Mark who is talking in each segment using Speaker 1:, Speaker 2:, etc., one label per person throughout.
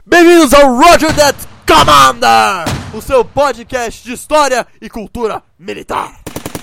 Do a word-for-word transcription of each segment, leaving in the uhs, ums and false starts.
Speaker 1: Bem-vindos ao Roger That Commander, o seu podcast de história e cultura militar.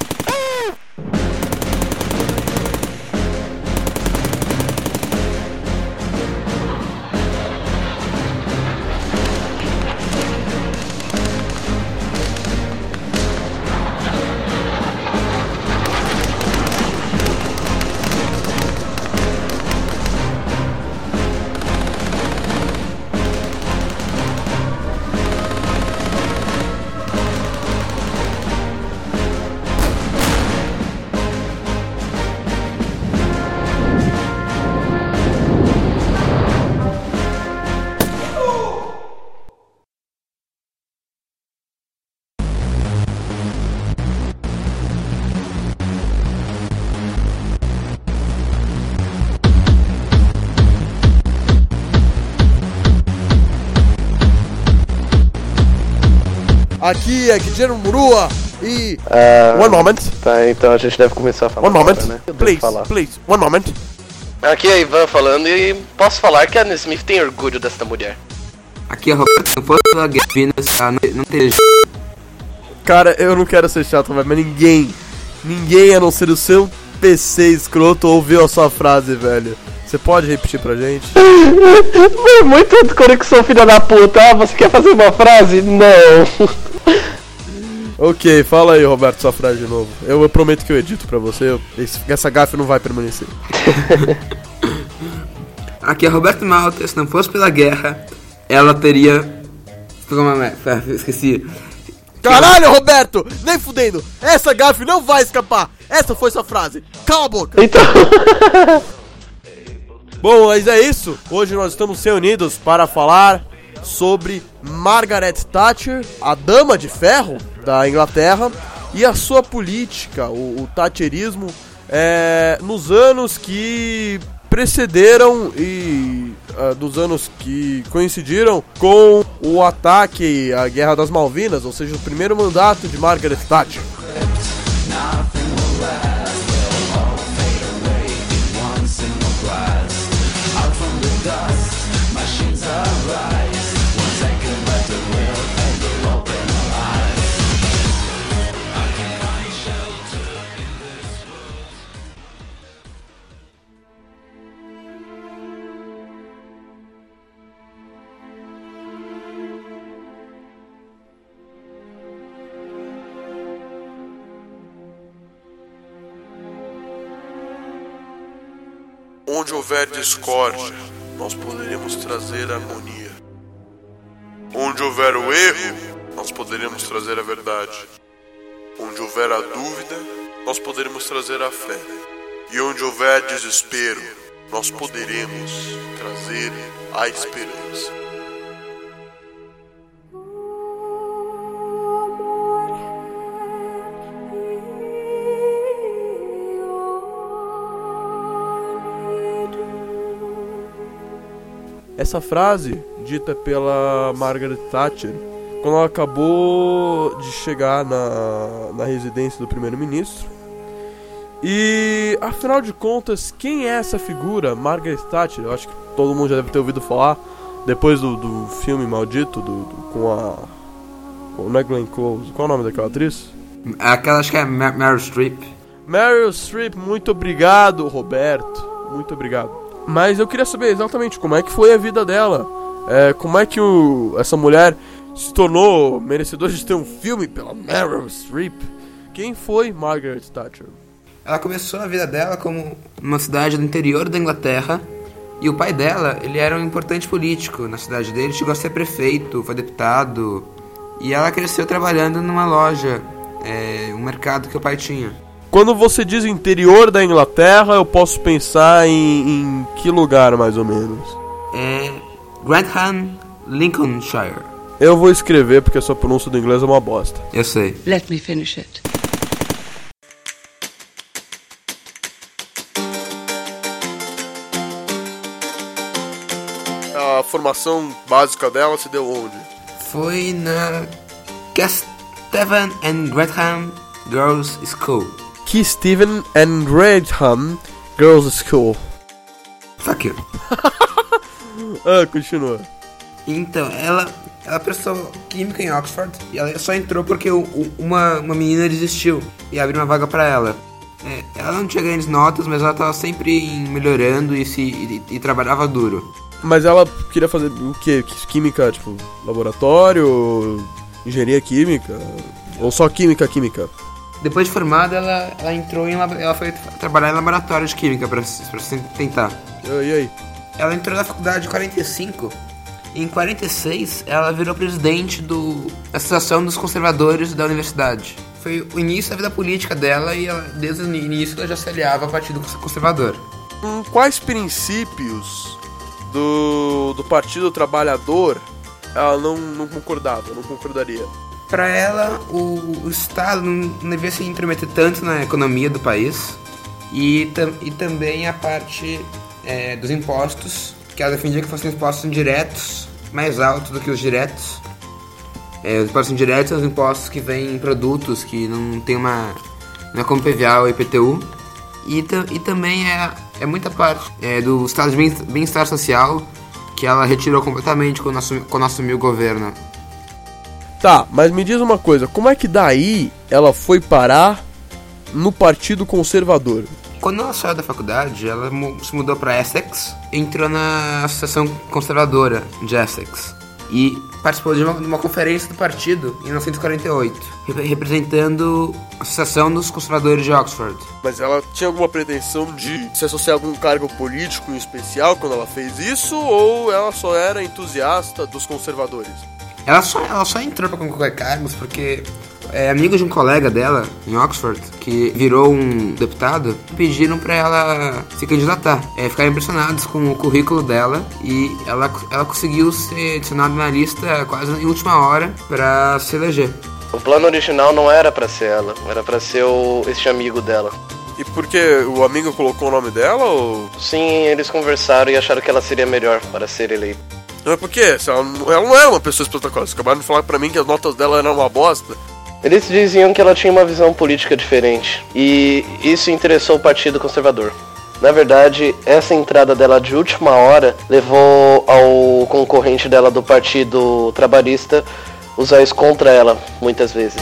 Speaker 1: Aqui é Guilherme Murua e...
Speaker 2: Uh,
Speaker 1: one moment.
Speaker 2: Tá, então a gente deve começar a falar.
Speaker 1: One moment,
Speaker 2: agora, né?
Speaker 1: please,
Speaker 2: falar.
Speaker 1: please, one moment.
Speaker 3: Aqui é Ivan falando e posso falar que a Anne Smith tem orgulho desta mulher.
Speaker 4: Aqui é Roberto, se eu fosse pela Guinness, não, não teria...
Speaker 1: Cara, eu não quero ser chato, mas ninguém, ninguém a não ser o seu P C escroto ouviu a sua frase, velho. Você pode repetir pra gente?
Speaker 2: Muito conexão, filha da puta. Ah, você quer fazer uma frase? Não.
Speaker 1: Ok, fala aí, Roberto, sua frase de novo. Eu, eu prometo que eu edito pra você, eu, esse, essa gafe não vai permanecer.
Speaker 4: Aqui é Roberto Malta, se não fosse pela guerra, ela teria... Esqueci.
Speaker 1: Caralho, Roberto! Nem fudendo! Essa gafe não vai escapar! Essa foi sua frase! Cala a boca!
Speaker 2: Então...
Speaker 1: Bom, mas é isso. Hoje nós estamos reunidos para falar sobre Margaret Thatcher, a Dama de Ferro da Inglaterra, e a sua política, o, o thatcherismo, é, nos anos que precederam e uh, dos anos que coincidiram com o ataque à Guerra das Malvinas, ou seja, o primeiro mandato de Margaret Thatcher. Onde houver discórdia, nós poderemos trazer harmonia. Onde houver o erro, nós poderemos trazer a verdade. Onde houver a dúvida, nós poderemos trazer a fé. E onde houver desespero, nós poderemos trazer a esperança. Essa frase, dita pela Margaret Thatcher, quando ela acabou de chegar na, na residência do primeiro-ministro. E, afinal de contas, quem é essa figura, Margaret Thatcher? Eu acho que todo mundo já deve ter ouvido falar, depois do, do filme maldito, do, do, com a... Não é Glenn Close, qual é o nome daquela atriz?
Speaker 4: Aquela, acho que é Mer- Meryl Streep.
Speaker 1: Meryl Streep, muito obrigado, Roberto, muito obrigado. Mas eu queria saber exatamente como é que foi a vida dela, é, como é que o, essa mulher se tornou merecedora de ter um filme pela Meryl Streep. Quem foi Margaret Thatcher?
Speaker 4: Ela começou a vida dela como uma cidade do interior da Inglaterra, e o pai dela, ele era um importante político na cidade dele, chegou a ser prefeito, foi deputado, e ela cresceu trabalhando numa loja, é, um mercado que o pai tinha.
Speaker 1: Quando você diz interior da Inglaterra, eu posso pensar em, em que lugar, mais ou menos?
Speaker 4: É Grantham, Lincolnshire.
Speaker 1: Eu vou escrever porque a sua pronúncia do inglês é uma bosta.
Speaker 4: Eu sei.
Speaker 5: Let me finish it.
Speaker 1: A formação básica dela se deu onde?
Speaker 4: Foi na Kesteven and Grantham Girls' School.
Speaker 1: Kesteven and Grantham Girls' School.
Speaker 4: Fuck you.
Speaker 1: Ah, continua.
Speaker 4: Então, ela, ela prestou química em Oxford e ela só entrou porque o, o, uma, uma menina desistiu e abriu uma vaga pra ela. É, ela não tinha grandes notas, mas ela tava sempre melhorando e, se, e, e trabalhava duro.
Speaker 1: Mas ela queria fazer o quê? Química, tipo, laboratório, engenharia química? Ou só química, química?
Speaker 4: Depois de formada, ela, ela entrou em... Ela foi trabalhar em laboratório de química pra, pra tentar.
Speaker 1: E aí?
Speaker 4: Ela entrou na faculdade em quarenta e cinco. E em quarenta e seis, ela virou presidente do, da Associação dos Conservadores da Universidade. Foi o início da vida política dela e ela, desde o início ela já se aliava ao Partido Conservador.
Speaker 1: Com quais princípios do, do Partido Trabalhador ela não, não concordava, não concordaria?
Speaker 4: Para ela, o, o Estado não, não devia se intrometer tanto na economia do país e, tam, e também a parte é, dos impostos, que ela defendia que fossem impostos indiretos, mais altos do que os diretos. É, os impostos indiretos são os impostos que vêm em produtos que não tem uma... não é como P V A ou I P T U. E, e também é, é muita parte é, do estado de bem-estar social que ela retirou completamente quando assumiu, quando assumiu o governo.
Speaker 1: Tá, mas me diz uma coisa, como é que daí ela foi parar no Partido Conservador?
Speaker 4: Quando ela saiu da faculdade, ela se mudou para Essex e entrou na Associação Conservadora de Essex. E participou de uma, de uma conferência do partido em mil novecentos e quarenta e oito, representando a Associação dos Conservadores de Oxford.
Speaker 1: Mas ela tinha alguma pretensão de se associar a algum cargo político em especial quando ela fez isso? Ou ela só era entusiasta dos conservadores?
Speaker 4: Ela só, ela só entrou para concorrer cargos porque é, amigos de um colega dela em Oxford, que virou um deputado, pediram para ela se candidatar. É, ficaram impressionados com o currículo dela e ela, ela conseguiu ser adicionada na lista quase em última hora para se eleger.
Speaker 3: O plano original não era para ser ela, era para ser o, esse amigo dela.
Speaker 1: E porque o amigo colocou o nome dela ou...
Speaker 3: Sim, eles conversaram e acharam que ela seria melhor para ser eleita.
Speaker 1: Não é porque ela não, ela não era uma pessoa espetacular. Vocês acabaram de falar pra mim que as notas dela eram uma bosta.
Speaker 3: Eles diziam que ela tinha uma visão política diferente, e isso interessou o Partido Conservador. Na verdade, essa entrada dela de última hora levou ao concorrente dela do Partido Trabalhista usar isso contra ela, muitas vezes.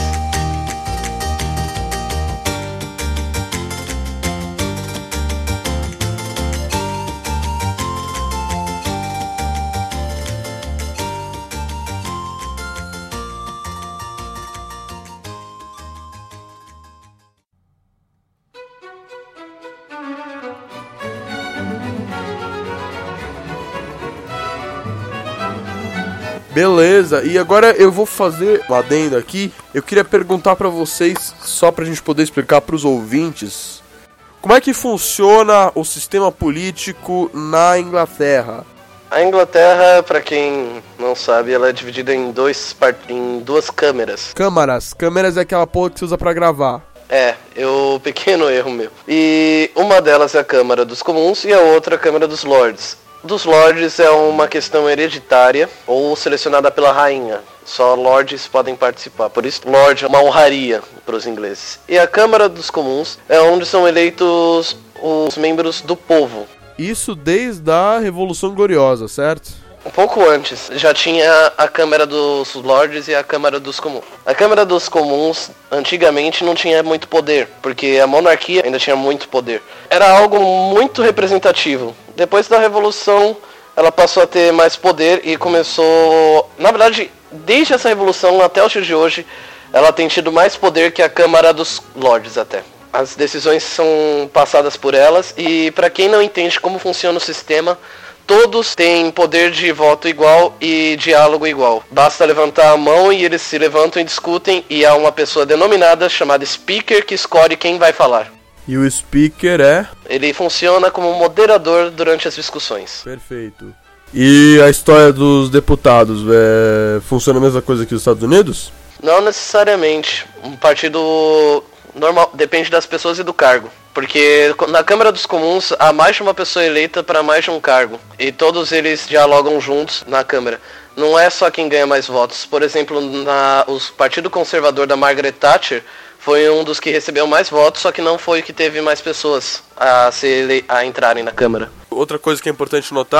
Speaker 1: Beleza, e agora eu vou fazer um adendo aqui. Eu queria perguntar pra vocês, só pra gente poder explicar pros ouvintes, como é que funciona o sistema político na Inglaterra?
Speaker 3: A Inglaterra, pra quem não sabe, ela é dividida em, dois part... em duas câmeras.
Speaker 1: Câmaras, câmeras é aquela porra que você usa pra gravar.
Speaker 3: É, eu pequeno erro meu. E uma delas é a Câmara dos Comuns e a outra a Câmara dos Lords. Dos Lords é uma questão hereditária ou selecionada pela rainha. Só Lords podem participar, por isso Lord é uma honraria para os ingleses. E a Câmara dos Comuns é onde são eleitos os membros do povo.
Speaker 1: Isso desde a Revolução Gloriosa, certo?
Speaker 3: Um pouco antes, já tinha a Câmara dos Lords e a Câmara dos Comuns. A Câmara dos Comuns, antigamente, não tinha muito poder, porque a monarquia ainda tinha muito poder. Era algo muito representativo. Depois da Revolução, ela passou a ter mais poder e começou... Na verdade, desde essa Revolução até o dia de hoje, ela tem tido mais poder que a Câmara dos Lords até. As decisões são passadas por elas e, para quem não entende como funciona o sistema, todos têm poder de voto igual e diálogo igual. Basta levantar a mão e eles se levantam e discutem, e há uma pessoa denominada chamada Speaker que escolhe quem vai falar.
Speaker 1: E o Speaker é?
Speaker 3: Ele funciona como moderador durante as discussões.
Speaker 1: Perfeito. E a história dos deputados, é... funciona a mesma coisa que os Estados Unidos?
Speaker 3: Não necessariamente. Um partido normal depende das pessoas e do cargo. Porque na Câmara dos Comuns há mais de uma pessoa eleita para mais de um cargo. E todos eles dialogam juntos na Câmara. Não é só quem ganha mais votos. Por exemplo, na, o Partido Conservador da Margaret Thatcher foi um dos que recebeu mais votos, só que não foi o que teve mais pessoas a, se ele, a entrarem na Câmara.
Speaker 1: Outra coisa que é importante notar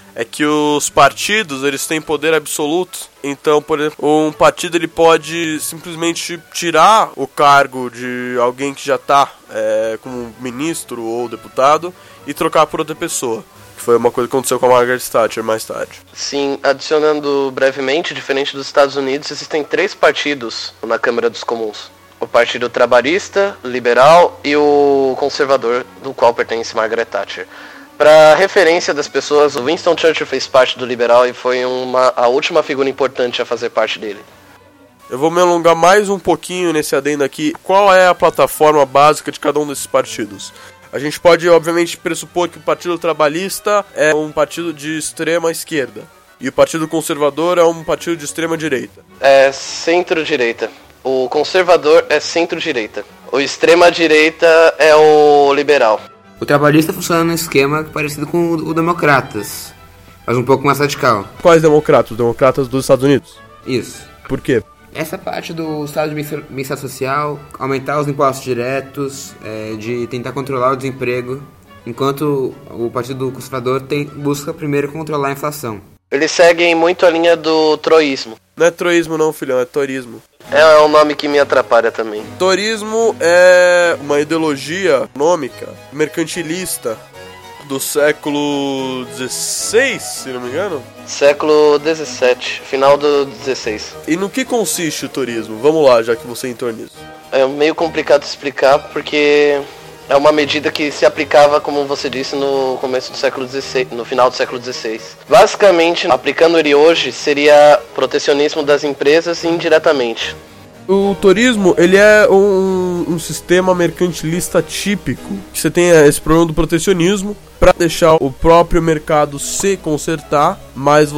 Speaker 1: é que os partidos, eles têm poder absoluto. Então, por exemplo, um partido ele pode simplesmente tirar o cargo de alguém que já está é, como ministro ou deputado e trocar por outra pessoa. Que foi uma coisa que aconteceu com a Margaret Thatcher mais tarde.
Speaker 3: Sim, adicionando brevemente, diferente dos Estados Unidos, existem três partidos na Câmara dos Comuns. O Partido Trabalhista, Liberal e o Conservador, do qual pertence Margaret Thatcher. Para referência das pessoas, o Winston Churchill fez parte do Liberal e foi uma, a última figura importante a fazer parte dele.
Speaker 1: Eu vou me alongar mais um pouquinho nesse adendo aqui. Qual é a plataforma básica de cada um desses partidos? A gente pode, obviamente, pressupor que o Partido Trabalhista é um partido de extrema esquerda. E o Partido Conservador é um partido de extrema direita.
Speaker 3: É centro-direita. O conservador é centro-direita. O extrema-direita é o liberal.
Speaker 4: O trabalhista funciona num esquema parecido com o, o Democratas, mas um pouco mais radical.
Speaker 1: Quais democratas? Os democratas dos Estados Unidos?
Speaker 4: Isso.
Speaker 1: Por quê?
Speaker 4: Essa parte do estado de bem-estar social, aumentar os impostos diretos, é, de tentar controlar o desemprego, enquanto o Partido Conservador tem, busca primeiro controlar a inflação.
Speaker 3: Eles seguem muito a linha do troísmo.
Speaker 1: Não é troísmo não, filhão, é torismo.
Speaker 3: É um nome que me atrapalha também.
Speaker 1: Torismo é uma ideologia econômica, mercantilista, do século dezesseis, se não me engano?
Speaker 3: Século dezessete, final do dezesseis.
Speaker 1: E no que consiste o turismo? Vamos lá, já que você entrou nisso.
Speaker 3: É meio complicado de explicar, porque é uma medida que se aplicava, como você disse, no começo do século dezesseis, no final do século dezesseis. Basicamente, aplicando ele hoje, seria protecionismo das empresas indiretamente.
Speaker 1: O turismo, ele é um, um sistema mercantilista típico. Você tem esse problema do protecionismo para deixar o próprio mercado se consertar, mas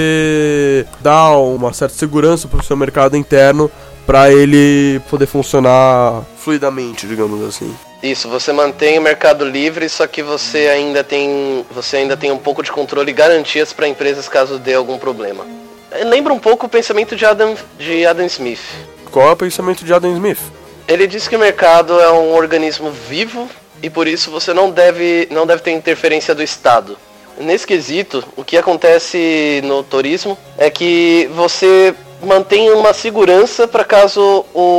Speaker 1: você dá uma certa segurança para o seu mercado interno para ele poder funcionar fluidamente, digamos assim.
Speaker 3: Isso, você mantém o mercado livre, só que você ainda tem, você ainda tem um pouco de controle e garantias para empresas caso dê algum problema. Lembra um pouco o pensamento de Adam, de Adam Smith.
Speaker 1: Qual é o pensamento de Adam Smith?
Speaker 3: Ele diz que o mercado é um organismo vivo e por isso você não deve, não deve ter interferência do Estado. Nesse quesito, o que acontece no turismo é que você mantém uma segurança para caso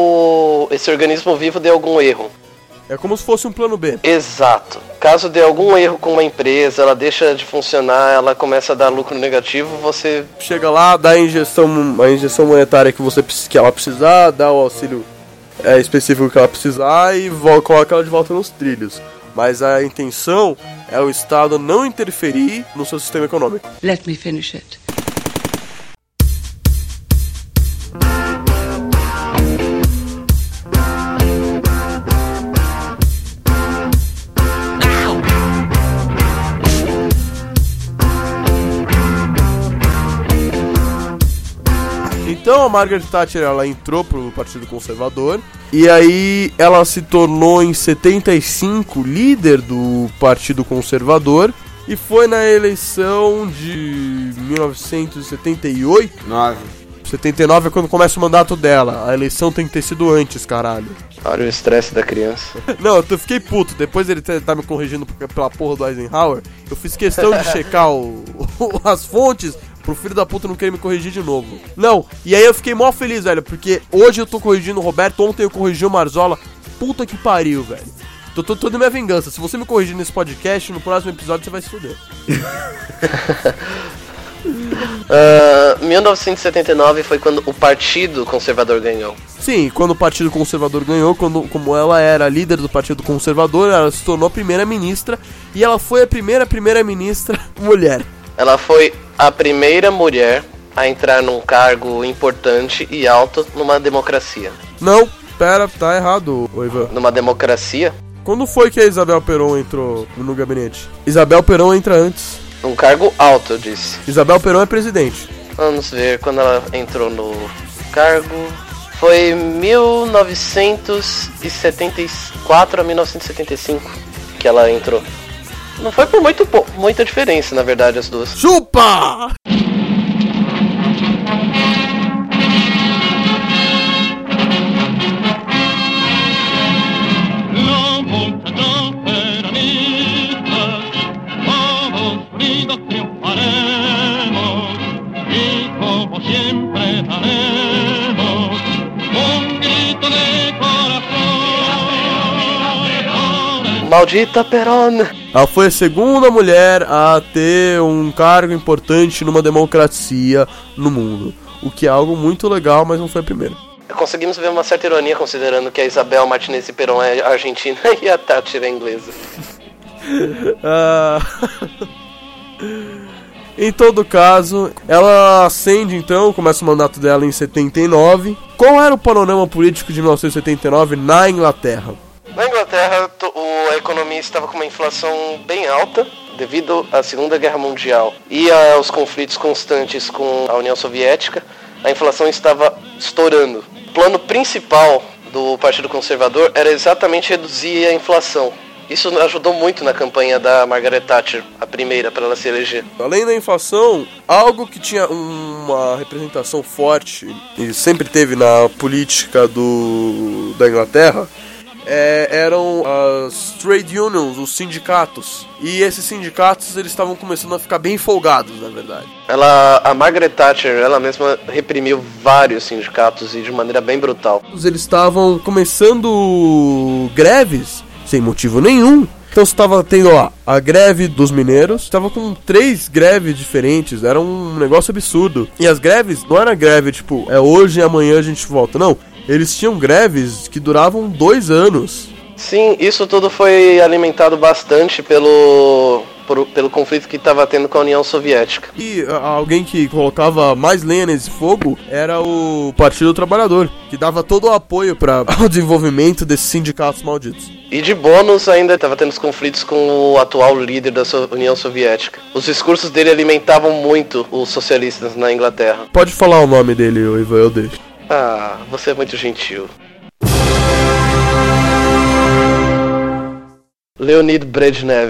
Speaker 3: o, esse organismo vivo dê algum erro.
Speaker 1: É como se fosse um plano B.
Speaker 3: Exato. Caso dê algum erro com uma empresa, ela deixa de funcionar, ela começa a dar lucro negativo, você...
Speaker 1: Chega lá, dá a injeção, a injeção monetária que, você, que ela precisar, dá o auxílio é, específico que ela precisar e volta, coloca ela de volta nos trilhos. Mas a intenção é o Estado não interferir no seu sistema econômico.
Speaker 5: Let me finish it.
Speaker 1: Então a Margaret Thatcher ela entrou pro Partido Conservador e aí ela se tornou em setenta e cinco líder do Partido Conservador e foi na eleição de mil novecentos e setenta e oito.
Speaker 4: nove.
Speaker 1: setenta e nove é quando começa o mandato dela. A eleição tem que ter sido antes, caralho.
Speaker 3: Olha o estresse da criança.
Speaker 1: Não, eu fiquei puto. Depois ele tá me corrigindo pela porra do Eisenhower. Eu fiz questão de checar o, o, as fontes pro filho da puta não querer me corrigir de novo. Não, e aí eu fiquei mó feliz, velho, porque hoje eu tô corrigindo o Roberto, ontem eu corrigi o Marzola. Puta que pariu, velho. Tô, tô, tô de minha vingança. Se você me corrigir nesse podcast, no próximo episódio você vai se fuder.
Speaker 3: uh, mil novecentos e setenta e nove foi quando o Partido Conservador ganhou.
Speaker 1: Sim, quando o Partido Conservador ganhou, quando, como ela era líder do Partido Conservador, ela se tornou primeira-ministra e ela foi a primeira primeira-ministra mulher.
Speaker 3: Ela foi a primeira mulher a entrar num cargo importante e alto numa democracia.
Speaker 1: Não, pera, tá errado, Ivan.
Speaker 3: Numa democracia?
Speaker 1: Quando foi que a Isabel Perón entrou no gabinete? Isabel Perón entra antes.
Speaker 3: Um cargo alto, eu disse.
Speaker 1: Isabel Perón é presidente.
Speaker 3: Vamos ver quando ela entrou no cargo. Foi mil novecentos e setenta e quatro a mil novecentos e setenta e cinco que ela entrou. Não foi por muito, muita diferença, na verdade, as duas.
Speaker 1: Chupa!
Speaker 6: Vamos unidos triunfaremos.
Speaker 5: como siempre daremos un grito de corazón.
Speaker 3: Maldita Perón!
Speaker 1: Ela foi a segunda mulher a ter um cargo importante numa democracia no mundo. O que é algo muito legal, mas não foi a primeira.
Speaker 3: Conseguimos ver uma certa ironia considerando que a Isabel Martinez Perón é argentina e a Thatcher é inglesa.
Speaker 1: Ah... Em todo caso, ela ascende então, começa o mandato dela em setenta e nove. Qual era o panorama político de mil novecentos e setenta e nove na Inglaterra?
Speaker 3: Na Inglaterra, o, a economia estava com uma inflação bem alta devido à Segunda Guerra Mundial e aos conflitos constantes com a União Soviética. A inflação estava estourando. O plano principal do Partido Conservador era exatamente reduzir a inflação. Isso ajudou muito na campanha da Margaret Thatcher, a primeira, para ela se eleger.
Speaker 1: Além da inflação, algo que tinha uma representação forte e sempre teve na política do, da Inglaterra é, eram as trade unions, os sindicatos. E esses sindicatos eles estavam começando a ficar bem folgados, na verdade.
Speaker 3: Ela, a Margaret Thatcher, ela mesma reprimiu vários sindicatos e de maneira bem brutal.
Speaker 1: Eles estavam começando greves sem motivo nenhum. Então você estava tendo lá a greve dos mineiros, estava com três greves diferentes, era um negócio absurdo. E as greves não era greve tipo, é hoje e amanhã a gente volta, não. Eles tinham greves que duravam dois anos.
Speaker 3: Sim, isso tudo foi alimentado bastante pelo, por, pelo conflito que estava tendo com a União Soviética.
Speaker 1: E a, alguém que colocava mais lenha nesse fogo era o Partido Trabalhador, que dava todo o apoio para o desenvolvimento desses sindicatos malditos.
Speaker 3: E de bônus ainda estava tendo os conflitos com o atual líder da so- União Soviética. Os discursos dele alimentavam muito os socialistas na Inglaterra.
Speaker 1: Pode falar o nome dele, Ivan, eu deixo.
Speaker 3: Ah, você é muito gentil. Leonid Brezhnev.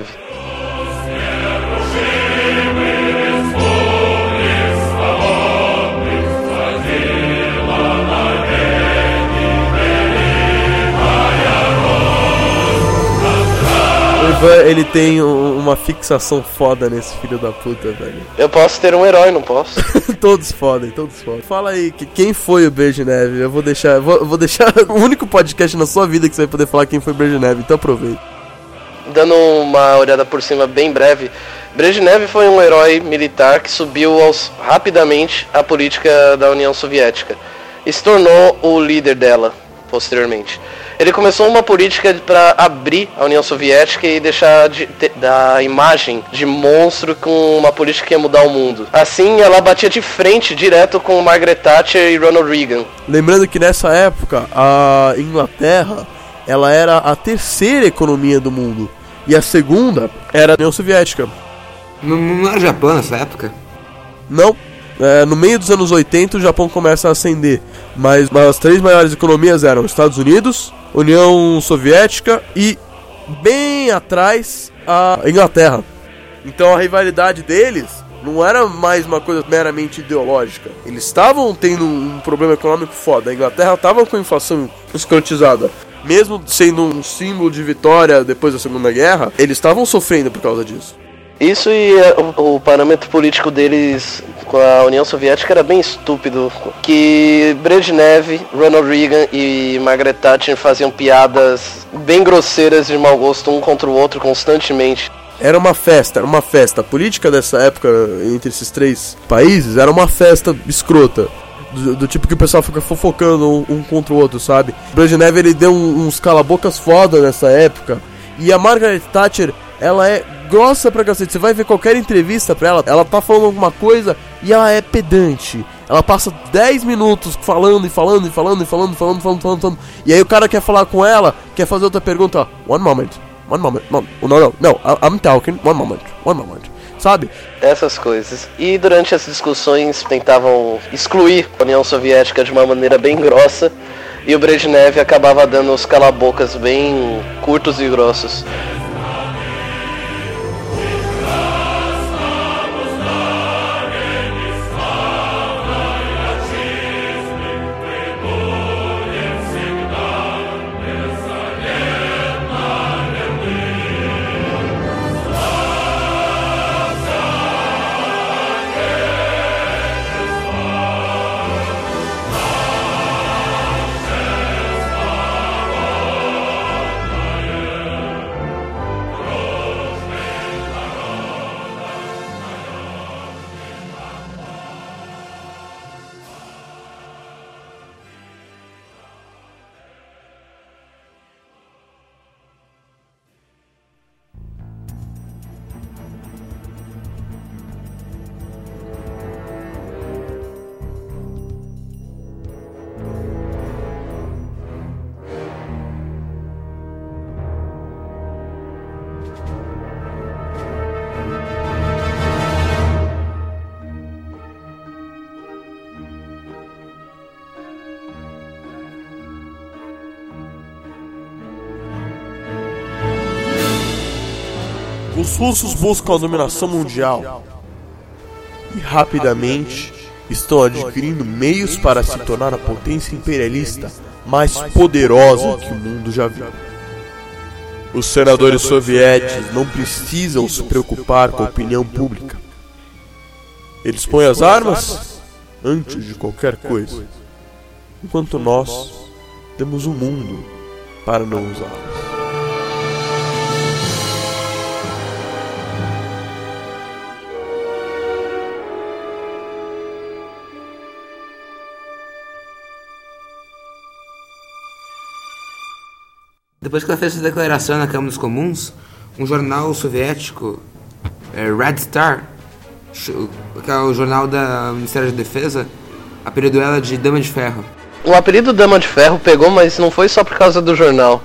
Speaker 1: Ele tem um, uma fixação foda nesse filho da puta, velho.
Speaker 3: Eu posso ter um herói, não posso?
Speaker 1: Todos fodem, todos fodem. Fala aí, que, quem foi o Brezhnev? Eu vou deixar, vou, vou deixar o único podcast na sua vida que você vai poder falar quem foi o Brezhnev, então aproveita.
Speaker 3: Dando uma olhada por cima bem breve, Brezhnev foi um herói militar que subiu aos, rapidamente a política da União Soviética e se tornou o líder dela posteriormente. Ele começou uma política para abrir a União Soviética e deixar de, de, da imagem de monstro com uma política que ia mudar o mundo. Assim, ela batia de frente direto com Margaret Thatcher e Ronald Reagan.
Speaker 1: Lembrando que nessa época, a Inglaterra ela era a terceira economia do mundo e a segunda era a União Soviética.
Speaker 4: Não, não era Japão nessa época?
Speaker 1: Não. É, no meio dos anos oitenta o Japão começa a ascender, mas as três maiores economias eram Estados Unidos, União Soviética e, bem atrás, a Inglaterra. Então a rivalidade deles não era mais uma coisa meramente ideológica. Eles estavam tendo um problema econômico foda. A Inglaterra estava com inflação escrotizada. Mesmo sendo um símbolo de vitória depois da Segunda Guerra, eles estavam sofrendo por causa disso.
Speaker 3: Isso e o, o parâmetro político deles com a União Soviética era bem estúpido. Que Brezhnev, Ronald Reagan e Margaret Thatcher faziam piadas bem grosseiras de mau gosto um contra o outro constantemente.
Speaker 1: Era uma festa, era uma festa. A política dessa época entre esses três países era uma festa escrota. Do, do tipo que o pessoal fica fofocando um, um contra o outro, sabe? Brezhnev ele deu um, uns cala-bocas foda nessa época. E a Margaret Thatcher, ela é grossa pra cacete. Você vai ver qualquer entrevista pra ela, ela tá falando alguma coisa e ela é pedante. Ela passa dez minutos falando e falando e falando e falando e falando, falando, falando, falando. E aí o cara quer falar com ela, quer fazer outra pergunta, ó, one moment, one moment, no, no, no, no, I'm talking, one moment, one moment, sabe?
Speaker 3: Essas coisas. E durante as discussões tentavam excluir a União Soviética de uma maneira bem grossa. E o Brezhnev acabava dando os calabocas bem curtos e grossos.
Speaker 1: os russos buscam a dominação mundial e rapidamente estão adquirindo meios para se tornar a potência imperialista mais poderosa que o mundo já viu. Os senadores soviéticos não precisam se preocupar com a opinião pública. Eles põem as armas antes de qualquer coisa, enquanto nós temos o mundo para não usá-las.
Speaker 4: Depois que ela fez essa declaração na Câmara dos Comuns, um jornal soviético, é, Red Star, que é o jornal do Ministério da Defesa, apelidou ela de Dama de Ferro.
Speaker 3: O apelido Dama de Ferro pegou, mas não foi só por causa do jornal.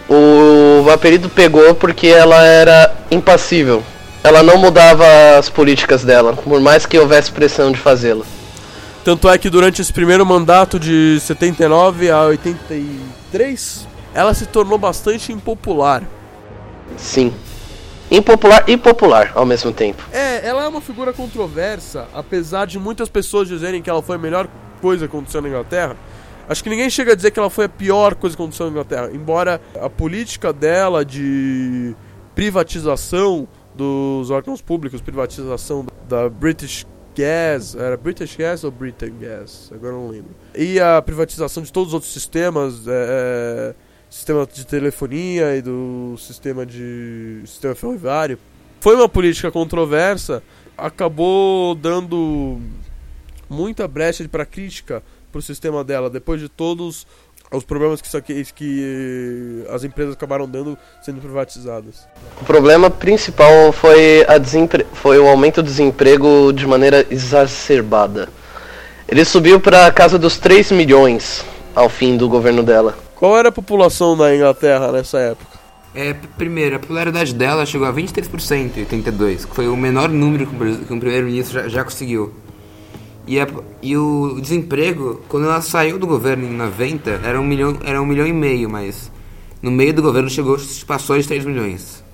Speaker 3: O apelido pegou porque ela era impassível. Ela não mudava as políticas dela, por mais que houvesse pressão de fazê-lo.
Speaker 1: Tanto é que durante esse primeiro mandato de setenta e nove a oitenta e três, ela se tornou bastante impopular.
Speaker 3: Sim. Impopular e popular ao mesmo tempo.
Speaker 1: É, ela é uma figura controversa, apesar de muitas pessoas dizerem que ela foi a melhor coisa que aconteceu na Inglaterra. Acho que ninguém chega a dizer que ela foi a pior coisa que aconteceu na Inglaterra, embora a política dela de privatização dos órgãos públicos, privatização da British Gas, era British Gas ou Britain Gas? Agora não lembro. E a privatização de todos os outros sistemas, é, sistema de telefonia e do sistema de sistema ferroviário, foi uma política controversa, acabou dando muita brecha para crítica para o sistema dela, depois de todos os problemas que, isso aqui, que as empresas acabaram dando sendo privatizadas.
Speaker 3: O problema principal foi, a desempre... foi o aumento do desemprego de maneira exacerbada. Ele subiu para a casa dos três milhões ao fim do governo dela.
Speaker 1: Qual era a população da Inglaterra nessa época?
Speaker 4: É, primeiro, a popularidade dela chegou a vinte e três por cento em oitenta e dois, que foi o menor número que um primeiro-ministro já, já conseguiu. E, a, e o desemprego, quando ela saiu do governo em noventa, era um milhão, era um milhão e meio, mas no meio do governo chegou, passou de três milhões.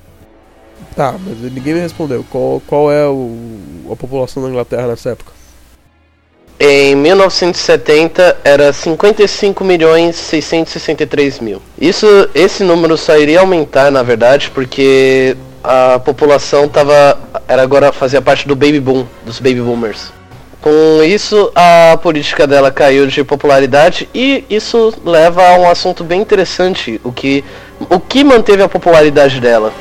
Speaker 1: Tá, mas ninguém me respondeu. Qual, qual é o, a população da Inglaterra nessa época?
Speaker 3: Em mil novecentos e setenta era cinquenta e cinco milhões seiscentos e sessenta e três mil. Isso, esse número só iria aumentar, na verdade, porque a população tava, era agora fazia parte do baby boom, dos baby boomers. Com isso, a política dela caiu de popularidade e isso leva a um assunto bem interessante, o que, o que manteve a popularidade dela.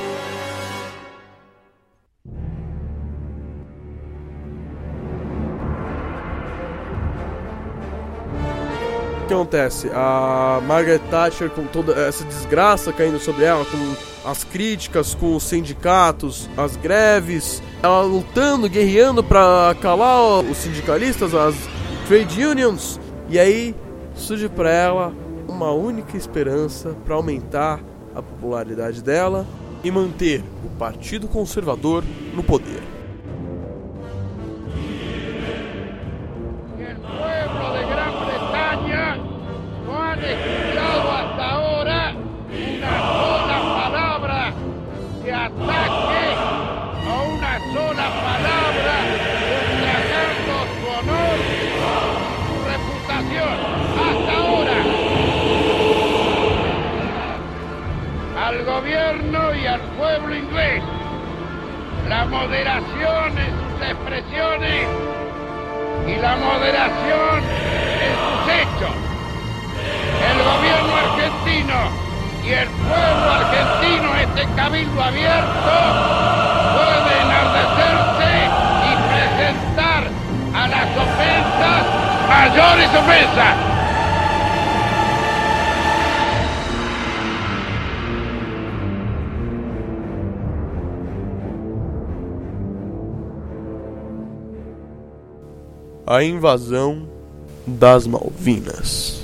Speaker 1: O que acontece? A Margaret Thatcher, com toda essa desgraça caindo sobre ela, com as críticas, com os sindicatos, as greves, ela lutando, guerreando para calar os sindicalistas, as trade unions, e aí surge para ela uma única esperança para aumentar a popularidade dela e manter o Partido Conservador no poder.
Speaker 6: Al gobierno y al pueblo inglés, la moderación en sus expresiones y la moderación en sus hechos. El gobierno argentino y el pueblo argentino, este cabildo abierto, puede enardecerse y presentar a las ofensas mayores ofensas.
Speaker 1: A invasão das Malvinas.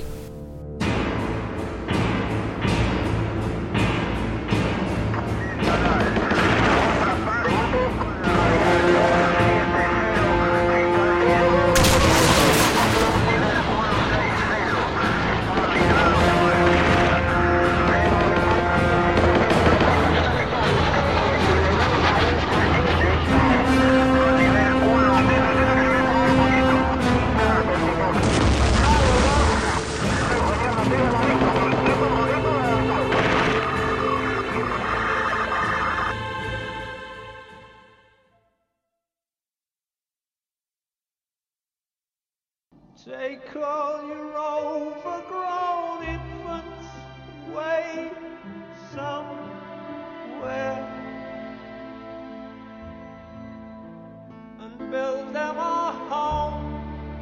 Speaker 7: Take all your overgrown infants away somewhere and build them a home,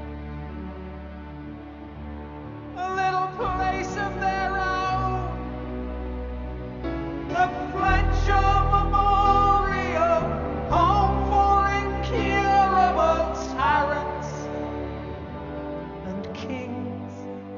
Speaker 7: a little place of their own, a Fletcher Memorial home for incurable tyrants and kings.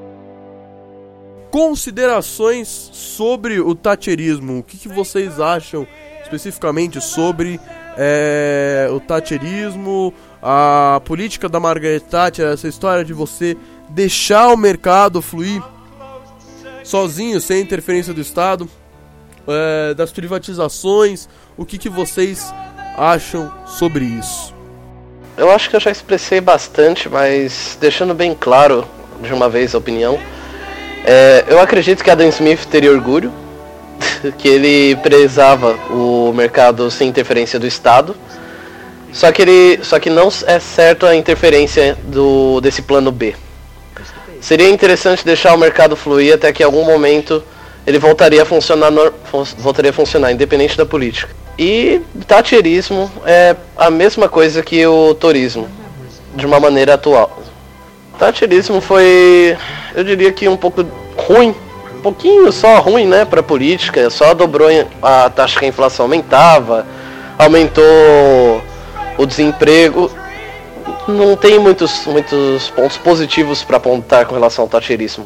Speaker 1: Considerações sobre o thatcherismo. O que, que vocês acham especificamente sobre é, o thatcherismo, a política da Margaret Thatcher, essa história de você deixar o mercado fluir sozinho, sem interferência do Estado, é, das privatizações? O que, que vocês acham sobre isso?
Speaker 3: Eu acho que eu já expressei bastante, mas deixando bem claro de uma vez a opinião, é, eu acredito que Adam Smith teria orgulho, que ele prezava o mercado sem interferência do Estado, só que, ele, só que não é certo a interferência do, desse plano B. Seria interessante deixar o mercado fluir até que em algum momento ele voltaria a funcionar, voltaria a funcionar independente da política. E thatcherismo é a mesma coisa que o torismo, de uma maneira atual. Thatcherismo foi, eu diria que um pouco ruim, um pouquinho só ruim, né, para a política. Só dobrou a taxa que a inflação aumentava, aumentou o desemprego. Não tem muitos, muitos pontos positivos para apontar com relação ao thatcherismo.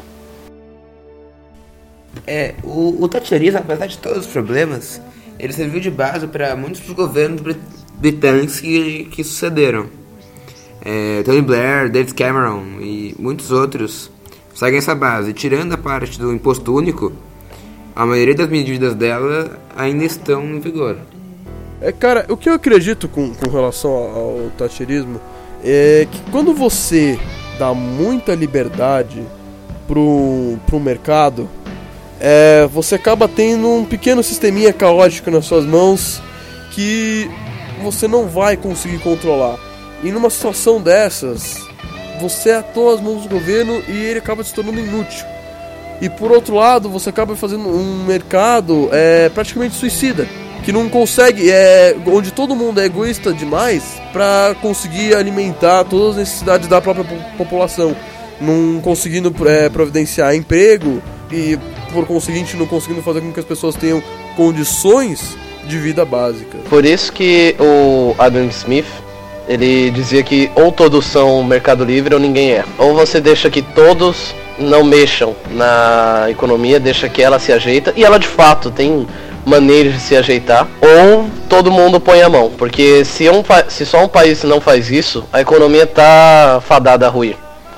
Speaker 4: É, o, o thatcherismo, apesar de todos os problemas, ele serviu de base para muitos dos governos brit- britânicos que, que sucederam. É, Tony Blair, David Cameron e muitos outros seguem essa base. Tirando a parte do imposto único, a maioria das medidas dela ainda estão em vigor.
Speaker 1: É, cara, o que eu acredito com, com relação ao, ao thatcherismo é que quando você dá muita liberdade pro, pro mercado, é, você acaba tendo um pequeno sisteminha caótico nas suas mãos que você não vai conseguir controlar. E numa situação dessas, você atua as mãos do governo e ele acaba se tornando inútil. E por outro lado, você acaba fazendo um mercado é, praticamente suicida, que não consegue, é, onde todo mundo é egoísta demais para conseguir alimentar todas as necessidades da própria população, não conseguindo é, providenciar emprego e por conseguinte não conseguindo fazer com que as pessoas tenham condições de vida básica.
Speaker 3: Por isso que o Adam Smith, ele dizia que ou todos são mercado livre ou ninguém é. Ou você deixa que todos não mexam na economia, deixa que ela se ajeita, e ela de fato tem maneiras de se ajeitar, ou todo mundo põe a mão, porque se, um, se só um país não faz isso, a economia tá fadada a ruir.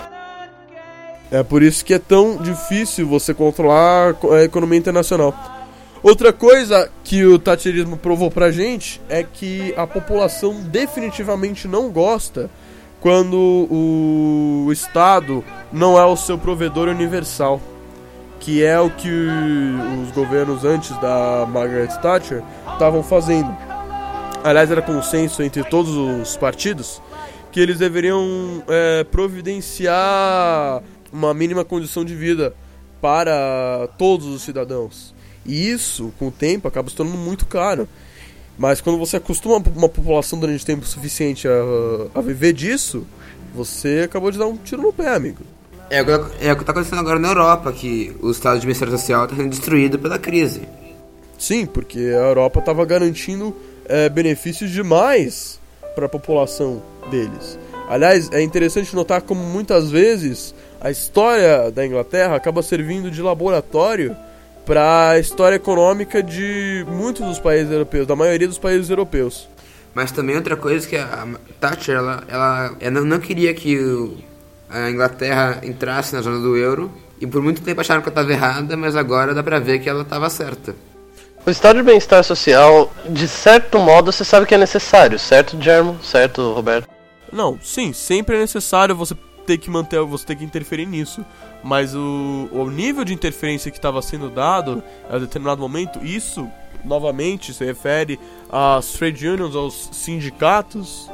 Speaker 1: É por isso que é tão difícil você controlar a economia internacional. Outra coisa que o thatcherismo provou pra gente é que a população definitivamente não gosta quando o Estado não é o seu provedor universal, que é o que os governos antes da Margaret Thatcher estavam fazendo. Aliás, era consenso entre todos os partidos que eles deveriam é, providenciar uma mínima condição de vida para todos os cidadãos. E isso, com o tempo, acaba se tornando muito caro. Mas quando você acostuma uma população durante tempo suficiente a, a viver disso, você acabou de dar um tiro no pé, amigo.
Speaker 4: É, é o que está acontecendo agora na Europa, que o estado de bem-estar social está sendo destruído pela crise.
Speaker 1: Sim, porque a Europa estava garantindo é, benefícios demais para a população deles. Aliás, é interessante notar como muitas vezes a história da Inglaterra acaba servindo de laboratório para a história econômica de muitos dos países europeus, da maioria dos países europeus.
Speaker 4: Mas também outra coisa que a Thatcher, ela, ela, ela não queria que o, a Inglaterra entrasse na zona do euro, e por muito tempo acharam que ela estava errada, mas agora dá pra ver que ela estava certa.
Speaker 3: O estado de bem-estar social, de certo modo, você sabe que é necessário, certo, Germo? Certo, Roberto?
Speaker 1: Não, sim, sempre é necessário você ter que manter, você ter que interferir nisso. Mas o, o nível de interferência que estava sendo dado a determinado momento, isso, novamente, se refere às trade unions, aos sindicatos,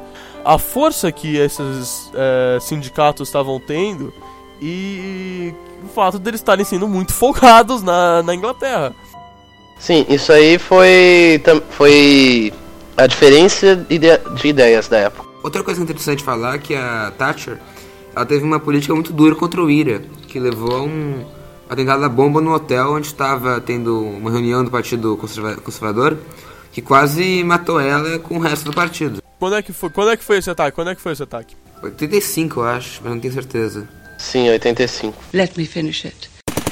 Speaker 1: a força que esses é, sindicatos estavam tendo e o fato deles estarem sendo muito folgados na, na Inglaterra.
Speaker 3: Sim, isso aí foi, foi a diferença de ideias da época.
Speaker 4: Outra coisa interessante falar é que a Thatcher, ela teve uma política muito dura contra o I R A, que levou a um atentado à bomba no hotel onde estava tendo uma reunião do Partido Conserva- Conservador, que quase matou ela com o resto do partido.
Speaker 1: Quando é que foi, quando é que foi esse ataque? Quando é que foi esse ataque?
Speaker 4: oitenta e cinco, eu acho, mas não tenho certeza.
Speaker 3: Sim, oitenta e cinco.
Speaker 8: Let me finish it.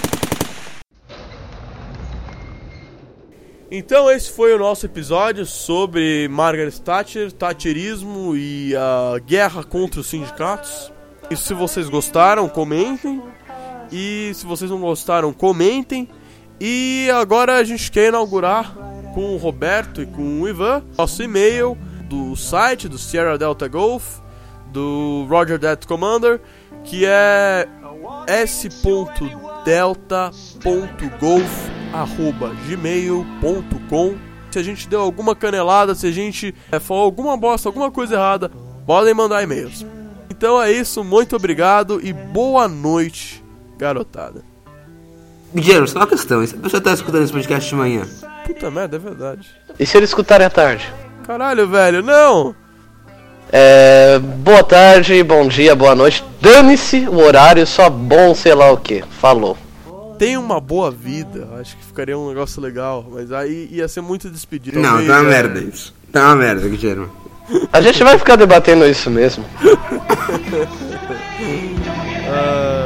Speaker 1: Então esse foi o nosso episódio sobre Margaret Thatcher, Thatcherismo e a guerra contra os sindicatos. E se vocês gostaram, comentem. E se vocês não gostaram, comentem. E agora a gente quer inaugurar com o Roberto e com o Ivan nosso e-mail do site do Sierra Delta Golf, do Roger Dat Commander, que é s ponto delta ponto golf arroba gmail ponto com. Se a gente deu alguma canelada, se a gente é, falou alguma bosta, alguma coisa errada, podem mandar e-mails. Então é isso, muito obrigado e boa noite, garotada.
Speaker 4: Guilherme, só uma questão, e se a pessoa tá escutando esse podcast de manhã?
Speaker 1: Puta merda, é verdade.
Speaker 3: E se eles escutarem à tarde?
Speaker 1: Caralho, velho, não!
Speaker 3: É, boa tarde, bom dia, boa noite. Dane-se o horário, só bom sei lá o que. Falou.
Speaker 1: Tem uma boa vida, acho que ficaria um negócio legal, mas aí ia ser muito despedido.
Speaker 4: Não,
Speaker 1: Talvez,
Speaker 4: tá uma
Speaker 1: é...
Speaker 4: merda isso. Tá uma merda, Guilherme.
Speaker 3: A gente vai ficar debatendo isso mesmo.
Speaker 1: Ah,